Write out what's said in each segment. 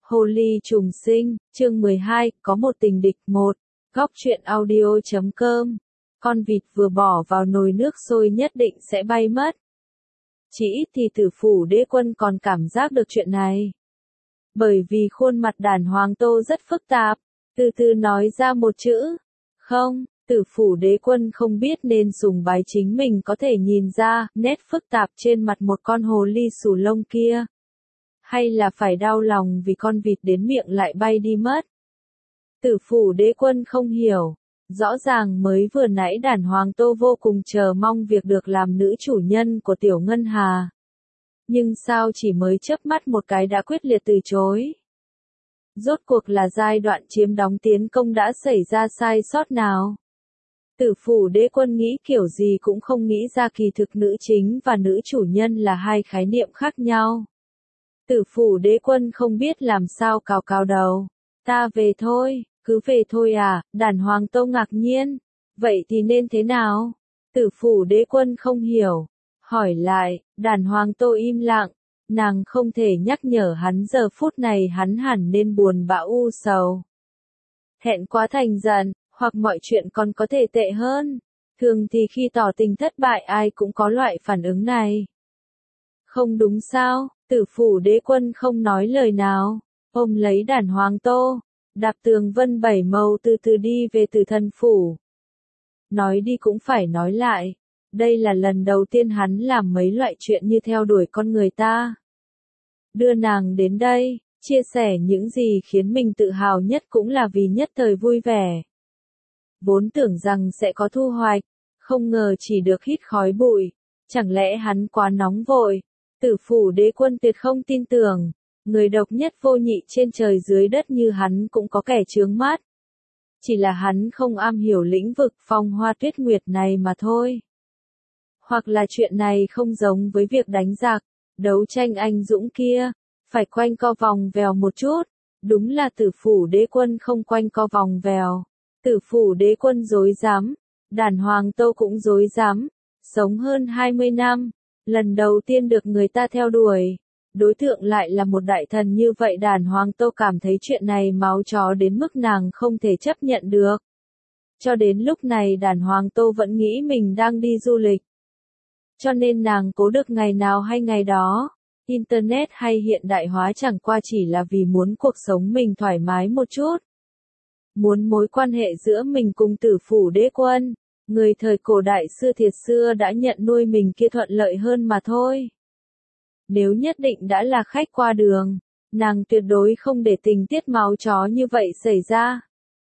Hồ ly trùng sinh, chương 12, có một tình địch 1, góc truyện audio.com. Con vịt vừa bỏ vào nồi nước sôi nhất định sẽ bay mất. Chỉ ít thì Tử Phủ Đế Quân còn cảm giác được chuyện này. Bởi vì khuôn mặt Đàn Hoàng Tô rất phức tạp, từ từ nói ra một chữ. Không, Tử Phủ Đế Quân không biết nên sùng bái chính mình có thể nhìn ra nét phức tạp trên mặt một con hồ ly xù lông kia. Hay là phải đau lòng vì con vịt đến miệng lại bay đi mất. Tử Phủ Đế Quân không hiểu. Rõ ràng mới vừa nãy Đàn Hoàng Tô vô cùng chờ mong việc được làm nữ chủ nhân của Tiểu Ngân Hà. Nhưng sao chỉ mới chớp mắt một cái đã quyết liệt từ chối? Rốt cuộc là giai đoạn chiếm đóng tiến công đã xảy ra sai sót nào? Tử Phủ Đế Quân nghĩ kiểu gì cũng không nghĩ ra kỳ thực nữ chính và nữ chủ nhân là hai khái niệm khác nhau. Tử Phủ Đế Quân không biết làm sao cào cào đầu. Ta về thôi, cứ về thôi à, Đàn Hoàng Tô ngạc nhiên. Vậy thì nên thế nào? Tử Phủ Đế Quân không hiểu. Hỏi lại, Đàn Hoàng Tô im lặng. Nàng không thể nhắc nhở hắn giờ phút này hắn hẳn nên buồn bã u sầu. Hẹn quá thành giận, hoặc mọi chuyện còn có thể tệ hơn. Thường thì khi tỏ tình thất bại ai cũng có loại phản ứng này. Không đúng sao? Tử Phủ Đế Quân không nói lời nào, ôm lấy Đàn Hoàng Tô, đạp tường vân bảy màu từ từ đi về Tử Thần Phủ. Nói đi cũng phải nói lại, đây là lần đầu tiên hắn làm mấy loại chuyện như theo đuổi con người ta. Đưa nàng đến đây, chia sẻ những gì khiến mình tự hào nhất cũng là vì nhất thời vui vẻ. Vốn tưởng rằng sẽ có thu hoạch, không ngờ chỉ được hít khói bụi, chẳng lẽ hắn quá nóng vội? Tử Phủ Đế Quân tuyệt không tin tưởng, người độc nhất vô nhị trên trời dưới đất như hắn cũng có kẻ chướng mắt. Chỉ là hắn không am hiểu lĩnh vực phong hoa tuyết nguyệt này mà thôi. Hoặc là chuyện này không giống với việc đánh giặc, đấu tranh anh dũng kia, phải quanh co vòng vèo một chút. Đúng là Tử Phủ Đế Quân không quanh co vòng vèo. Tử Phủ Đế Quân dối dám, Đàn Hoàng Tô cũng dối dám, sống hơn 20 năm. Lần đầu tiên được người ta theo đuổi, đối tượng lại là một đại thần như vậy. Đàn Hoàng Tô cảm thấy chuyện này máu chó đến mức nàng không thể chấp nhận được. Cho đến lúc này Đàn Hoàng Tô vẫn nghĩ mình đang đi du lịch. Cho nên nàng cố được ngày nào hay ngày đó. Internet hay hiện đại hóa chẳng qua chỉ là vì muốn cuộc sống mình thoải mái một chút. Muốn mối quan hệ giữa mình cùng Tử Phủ Đế Quân. Người thời cổ đại xưa thiệt xưa đã nhận nuôi mình kia thuận lợi hơn mà thôi. Nếu nhất định đã là khách qua đường, nàng tuyệt đối không để tình tiết máu chó như vậy xảy ra.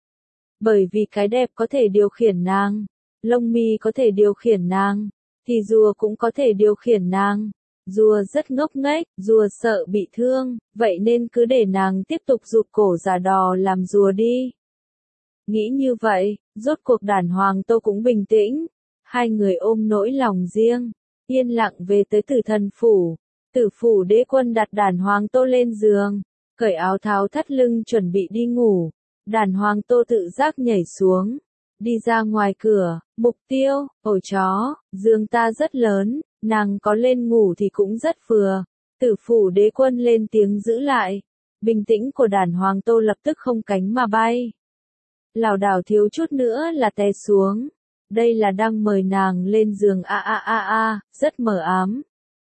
Bởi vì cái đẹp có thể điều khiển nàng, lông mi có thể điều khiển nàng, thì rùa cũng có thể điều khiển nàng. Rùa rất ngốc nghếch, rùa sợ bị thương, vậy nên cứ để nàng tiếp tục rụt cổ giả đò làm rùa đi. Nghĩ như vậy, rốt cuộc Đàn Hoàng Tô cũng bình tĩnh. Hai người ôm nỗi lòng riêng, yên lặng về tới Tử Thần Phủ. Tử Phủ Đế Quân đặt Đàn Hoàng Tô lên giường, cởi áo tháo thắt lưng chuẩn bị đi ngủ. Đàn Hoàng Tô tự giác nhảy xuống, đi ra ngoài cửa, mục tiêu, ổ chó, giường ta rất lớn, nàng có lên ngủ thì cũng rất vừa. Tử Phủ Đế Quân lên tiếng giữ lại. Bình tĩnh của Đàn Hoàng Tô lập tức không cánh mà bay. Lảo đảo thiếu chút nữa là té xuống. Đây là đang mời nàng lên giường rất mờ ám.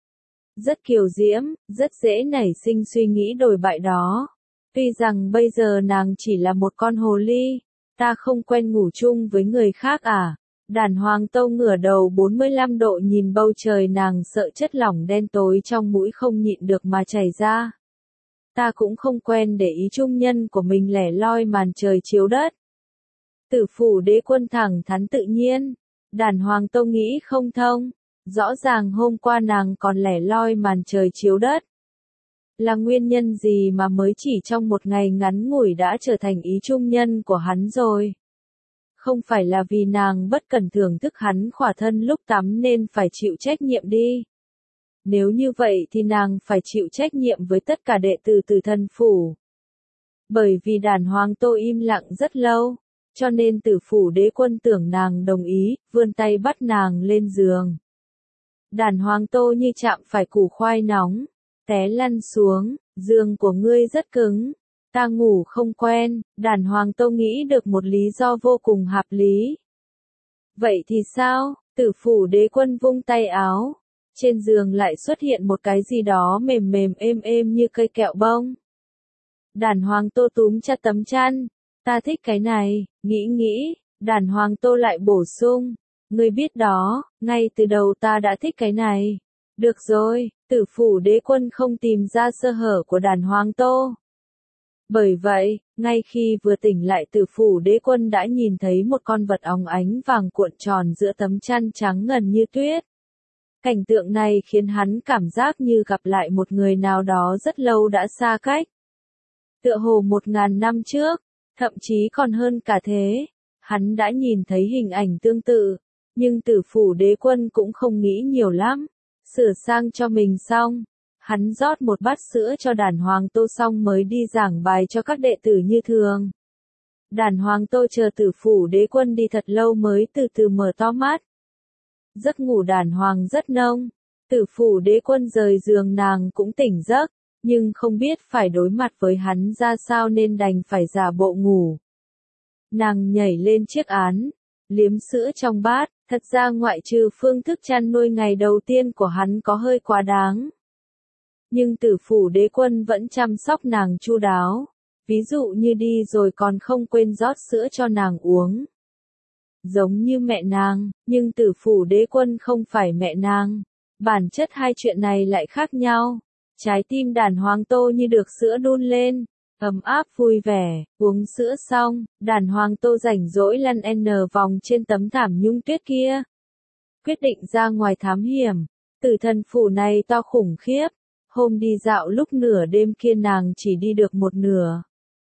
Rất kiều diễm, rất dễ nảy sinh suy nghĩ đồi bại đó. Tuy rằng bây giờ nàng chỉ là một con hồ ly, ta không quen ngủ chung với người khác à? Đàn Hoàng Tô ngửa đầu 45 độ nhìn bầu trời, nàng sợ chất lỏng đen tối trong mũi không nhịn được mà chảy ra. Ta cũng không quen để ý trung nhân của mình lẻ loi màn trời chiếu đất. Tử Phủ Đế Quân thẳng thắn tự nhiên. Đàn Hoàng Tô nghĩ không thông. Rõ ràng hôm qua nàng còn lẻ loi màn trời chiếu đất. Là nguyên nhân gì mà mới chỉ trong một ngày ngắn ngủi đã trở thành ý trung nhân của hắn rồi? Không phải là vì nàng bất cần thưởng thức hắn khỏa thân lúc tắm nên phải chịu trách nhiệm đi. Nếu như vậy thì nàng phải chịu trách nhiệm với tất cả đệ tử Tử Thần Phủ. Bởi vì Đàn Hoàng Tô im lặng rất lâu, cho nên Tử Phủ Đế Quân tưởng nàng đồng ý, vươn tay bắt nàng lên giường. Đàn Hoàng Tô như chạm phải củ khoai nóng, té lăn xuống. Giường của ngươi rất cứng, Ta ngủ không quen, đàn hoàng tô nghĩ được một lý do vô cùng hợp lý. Vậy thì sao? Tử phủ đế quân vung tay áo. Trên giường lại xuất hiện một cái gì đó mềm mềm êm êm như cây kẹo bông. Đàn hoàng tô túm chặt tấm chăn. Ta thích cái này, nghĩ, đàn hoàng tô lại bổ sung. Ngươi biết đó, ngay từ đầu ta đã thích cái này. Được rồi, tử phủ đế quân không tìm ra sơ hở của đàn hoàng tô. Bởi vậy, ngay khi vừa tỉnh lại tử phủ đế quân đã nhìn thấy một con vật óng ánh vàng cuộn tròn giữa tấm chăn trắng ngần như tuyết. Cảnh tượng này khiến hắn cảm giác như gặp lại một người nào đó rất lâu đã xa cách. Tựa hồ 1000 năm trước, thậm chí còn hơn cả thế, hắn đã nhìn thấy hình ảnh tương tự, nhưng tử phủ đế quân cũng không nghĩ nhiều lắm. Sửa sang cho mình xong, hắn rót một bát sữa cho đàn hoàng tô xong mới đi giảng bài cho các đệ tử như thường. Đàn hoàng tô chờ tử phủ đế quân đi thật lâu mới từ từ mở to mắt. Giấc ngủ đàn hoàng rất nông, tử phủ đế quân rời giường nàng cũng tỉnh giấc, nhưng không biết phải đối mặt với hắn ra sao nên đành phải giả bộ ngủ. Nàng nhảy lên chiếc án, liếm sữa trong bát, thật ra ngoại trừ phương thức chăn nuôi ngày đầu tiên của hắn có hơi quá đáng. Nhưng tử phủ đế quân vẫn chăm sóc nàng chu đáo, ví dụ như đi rồi còn không quên rót sữa cho nàng uống. Giống như mẹ nàng, nhưng tử phủ đế quân không phải mẹ nàng. Bản chất hai chuyện này lại khác nhau. Trái tim đàn hoàng tô như được sữa đun lên, ấm áp vui vẻ, uống sữa xong, đàn hoàng tô rảnh rỗi lăn n vòng trên tấm thảm nhung tuyết kia. Quyết định ra ngoài thám hiểm, tử thần phủ này to khủng khiếp, hôm đi dạo lúc nửa đêm kia nàng chỉ đi được một nửa.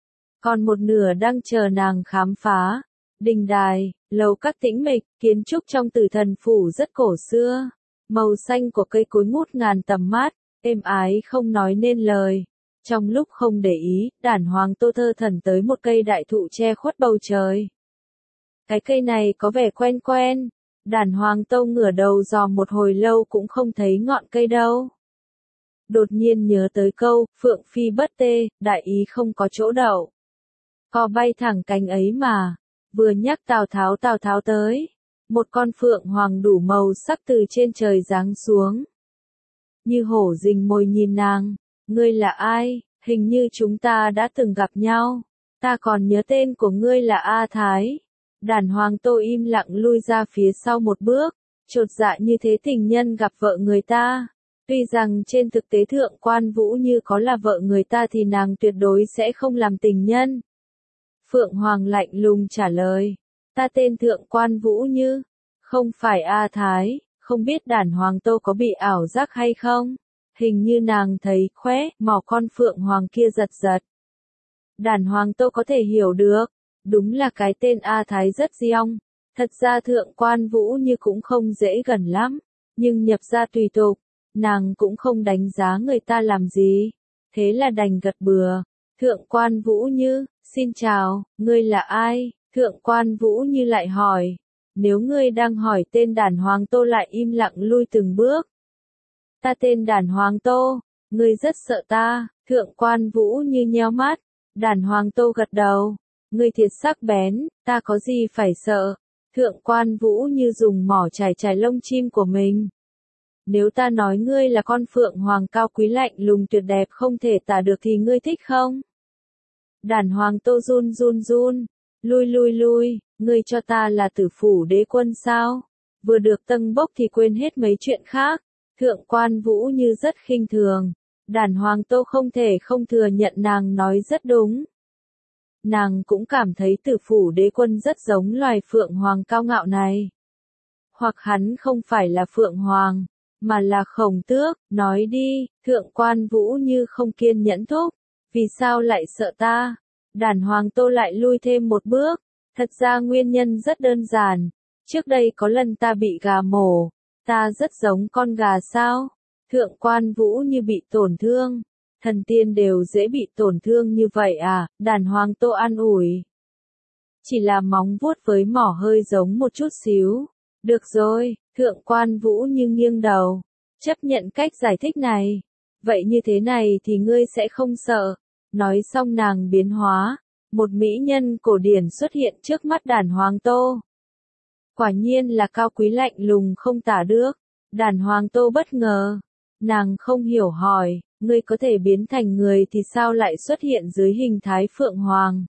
Còn một nửa đang chờ nàng khám phá. Đình đài, lầu các tĩnh mịch, kiến trúc trong tử thần phủ rất cổ xưa. Màu xanh của cây cối ngút ngàn tầm mắt, êm ái không nói nên lời. Trong lúc không để ý, đàn hoàng tô thơ thần tới một cây đại thụ che khuất bầu trời. Cái cây này có vẻ quen quen. Đàn hoàng tô ngửa đầu dò một hồi lâu cũng không thấy ngọn cây đâu. Đột nhiên nhớ tới câu, phượng phi bất tê, đại ý không có chỗ đậu. Cò bay thẳng cánh ấy mà. Vừa nhắc Tào Tháo tới. Một con phượng hoàng đủ màu sắc từ trên trời giáng xuống. Như hổ rình mồi nhìn nàng. Ngươi là ai? Hình như chúng ta đã từng gặp nhau. Ta còn nhớ tên của ngươi là A Thái. Đàn hoàng tô im lặng lui ra phía sau một bước. Chột dạ như thế tình nhân gặp vợ người ta. Tuy rằng trên thực tế thượng quan Vũ Như có là vợ người ta thì nàng tuyệt đối sẽ không làm tình nhân. Phượng Hoàng lạnh lùng trả lời. Ta tên thượng quan Vũ Như. Không phải A Thái, không biết đàn hoàng tô có bị ảo giác hay không? Hình như nàng thấy khóe, mỏ con Phượng Hoàng kia giật giật. Đàn hoàng tô có thể hiểu được. Đúng là cái tên A Thái rất diong. Thật ra thượng quan Vũ Như cũng không dễ gần lắm. Nhưng nhập ra tùy tục. Nàng cũng không đánh giá người ta làm gì. Thế là đành gật bừa. Thượng quan Vũ Như, xin chào, ngươi là ai? Thượng quan Vũ Như lại hỏi. Nếu ngươi đang hỏi tên đàn hoàng tô lại im lặng lui từng bước. Ta tên đàn hoàng tô, ngươi rất sợ ta. Thượng quan Vũ Như nheo mắt. Đàn hoàng tô gật đầu. Ngươi thiệt sắc bén, ta có gì phải sợ. Thượng quan Vũ Như dùng mỏ chải lông chim của mình. Nếu ta nói ngươi là con phượng hoàng cao quý lạnh lùng tuyệt đẹp không thể tả được thì ngươi thích không? Đàn hoàng tô run, lui, ngươi cho ta là tử phủ đế quân sao? Vừa được tâng bốc thì quên hết mấy chuyện khác. Thượng quan Vũ Như rất khinh thường. Đàn hoàng tô không thể không thừa nhận nàng nói rất đúng. Nàng cũng cảm thấy tử phủ đế quân rất giống loài phượng hoàng cao ngạo này. Hoặc hắn không phải là phượng hoàng, mà là Khổng Tước. Nói đi, thượng quan Vũ Như không kiên nhẫn thúc. Vì sao lại sợ ta? Đàn hoàng tô lại lui thêm một bước. Thật ra nguyên nhân rất đơn giản. Trước đây có lần ta bị gà mổ. Ta rất giống con gà sao? Thượng quan Vũ Như bị tổn thương. Thần tiên đều dễ bị tổn thương như vậy à? Đàn hoàng tô an ủi. Chỉ là móng vuốt với mỏ hơi giống một chút xíu. Được rồi, thượng quan Vũ Như nghiêng đầu. Chấp nhận cách giải thích này. Vậy như thế này thì ngươi sẽ không sợ. Nói xong nàng biến hóa, một mỹ nhân cổ điển xuất hiện trước mắt Đàn Hoàng Tô. Quả nhiên là cao quý lạnh lùng không tả được. Đàn Hoàng Tô bất ngờ, nàng không hiểu hỏi, ngươi có thể biến thành người thì sao lại xuất hiện dưới hình thái Phượng Hoàng?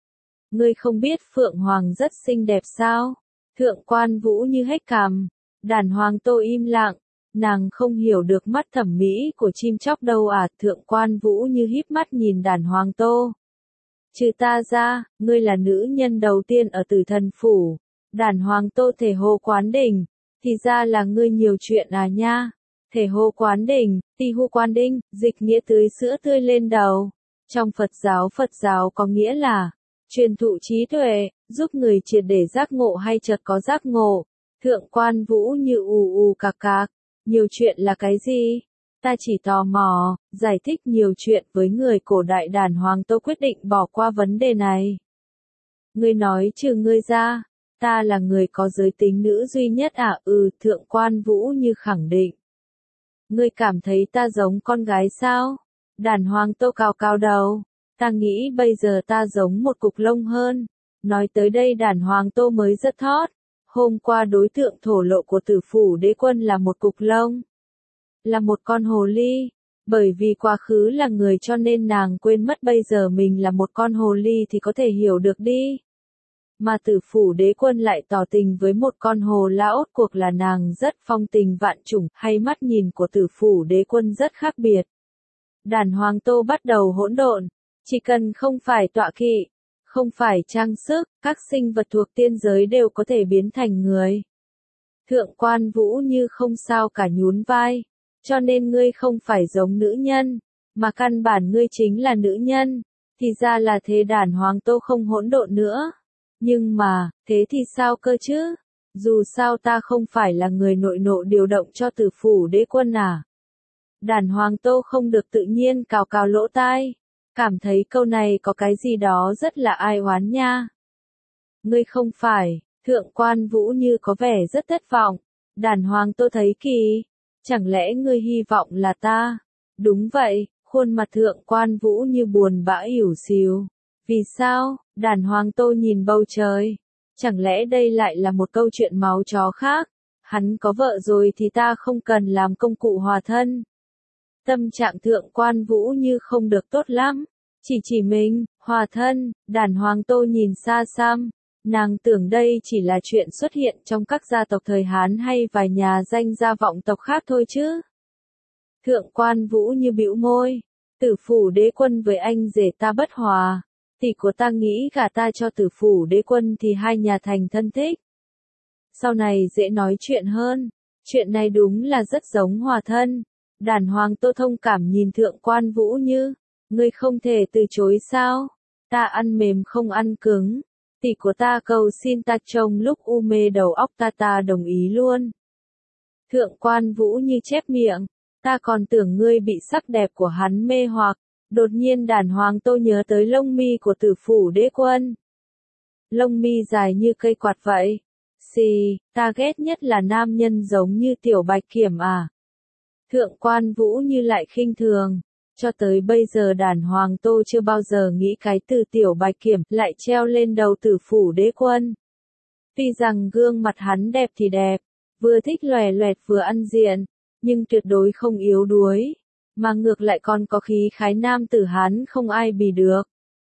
Ngươi không biết Phượng Hoàng rất xinh đẹp sao? Thượng Quan Vũ Như hét cằm. Đàn Hoàng Tô im lặng, nàng không hiểu được mắt thẩm mỹ của chim chóc đâu à. Thượng Quan Vũ Như híp mắt nhìn Đàn Hoàng Tô. Trừ ta ra, ngươi là nữ nhân đầu tiên ở Tử Thần Phủ. Đàn Hoàng Tô thể hồ quán đỉnh, thì ra là ngươi nhiều chuyện à nha. Thể hồ quán đỉnh, ti hu quan đinh, dịch nghĩa tưới sữa tươi lên đầu. Trong Phật giáo có nghĩa là truyền thụ trí tuệ, giúp người triệt để giác ngộ hay chợt có giác ngộ. Thượng Quan Vũ Như ù cạc cạc, nhiều chuyện là cái gì? Ta chỉ tò mò, giải thích nhiều chuyện với người cổ đại. Đàn Hoàng Tô quyết định bỏ qua vấn đề này. Ngươi nói trừ ngươi ra, ta là người có giới tính nữ duy nhất à? Thượng Quan Vũ Như khẳng định. Ngươi cảm thấy ta giống con gái sao? Đàn Hoàng Tô cào cào đầu. Ta nghĩ bây giờ ta giống một cục lông hơn. Nói tới đây Đàn Hoàng Tô mới rất thót. Hôm qua đối tượng thổ lộ của Tử Phủ Đế Quân là một cục lông. Là một con hồ ly. Bởi vì quá khứ là người cho nên nàng quên mất bây giờ mình là một con hồ ly thì có thể hiểu được đi. Mà Tử Phủ Đế Quân lại tỏ tình với một con hồ lão, cuộc là nàng rất phong tình vạn trùng, hay mắt nhìn của Tử Phủ Đế Quân rất khác biệt. Đàn Hoàng Tô bắt đầu hỗn độn, chỉ cần không phải tọa kỵ, không phải trang sức, các sinh vật thuộc tiên giới đều có thể biến thành người. Thượng Quan Vũ Như không sao cả nhún vai, cho nên ngươi không phải giống nữ nhân, mà căn bản ngươi chính là nữ nhân, thì ra là thế. Đàn Hoàng Tô không hỗn độn nữa. Nhưng mà, thế thì sao cơ chứ? Dù sao ta không phải là người nội nộ điều động cho Tử Phủ Đế Quân à? Đàn Hoàng Tô không được tự nhiên cào cào lỗ tai, cảm thấy câu này có cái gì đó rất là ai oán nha. Ngươi không phải, Thượng Quan Vũ Như có vẻ rất thất vọng. Đàn Hoàng Tô thấy kỳ, chẳng lẽ ngươi hy vọng là ta? Đúng vậy, khuôn mặt Thượng Quan Vũ Như buồn bã ỉu xìu. Vì sao? Đàn Hoàng Tô nhìn bầu trời. Chẳng lẽ đây lại là một câu chuyện máu chó khác? Hắn có vợ rồi thì ta không cần làm công cụ hòa thân. Tâm trạng Thượng Quan Vũ Như không được tốt lắm. Chỉ mình, hòa thân. Đàn Hoàng Tô nhìn xa xăm. Nàng tưởng đây chỉ là chuyện xuất hiện trong các gia tộc thời Hán hay vài nhà danh gia vọng tộc khác thôi chứ. Thượng Quan Vũ Như bĩu môi. Tử Phủ Đế Quân với anh rể ta bất hòa. Tỷ của ta nghĩ gả ta cho Tử Phủ Đế Quân thì hai nhà thành thân thích. Sau này dễ nói chuyện hơn. Chuyện này đúng là rất giống hòa thân. Đàn Hoàng Tô thông cảm nhìn Thượng Quan Vũ Như. Ngươi không thể từ chối sao? Ta ăn mềm không ăn cứng. Tỷ của ta cầu xin ta trông lúc u mê đầu óc ta đồng ý luôn. Thượng Quan Vũ Như chép miệng. Ta còn tưởng ngươi bị sắc đẹp của hắn mê hoặc. Đột nhiên Đàn Hoàng Tô nhớ tới lông mi của Tử Phủ Đế Quân. Lông mi dài như cây quạt vậy. Xì, ta ghét nhất là nam nhân giống như Tiểu Bạch Kiểm à. Thượng Quan Vũ Như lại khinh thường. Cho tới bây giờ Đàn Hoàng Tô chưa bao giờ nghĩ cái từ Tiểu Bạch Kiểm lại treo lên đầu Tử Phủ Đế Quân. Tuy rằng gương mặt hắn đẹp thì đẹp, vừa thích lòe loẹt vừa ăn diện, nhưng tuyệt đối không yếu đuối, mà ngược lại còn có khí khái nam tử Hán không ai bì được.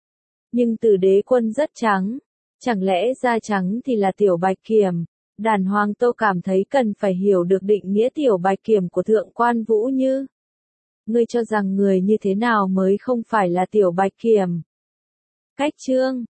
Nhưng Tử Đế Quân rất trắng, chẳng lẽ da trắng thì là Tiểu Bạch Kiểm? Đàn Hoàng Tô cảm thấy cần phải hiểu được định nghĩa Tiểu Bạch Kiểm của Thượng Quan Vũ Như. Ngươi cho rằng người như thế nào mới không phải là Tiểu Bạch Kiểm? Cách chương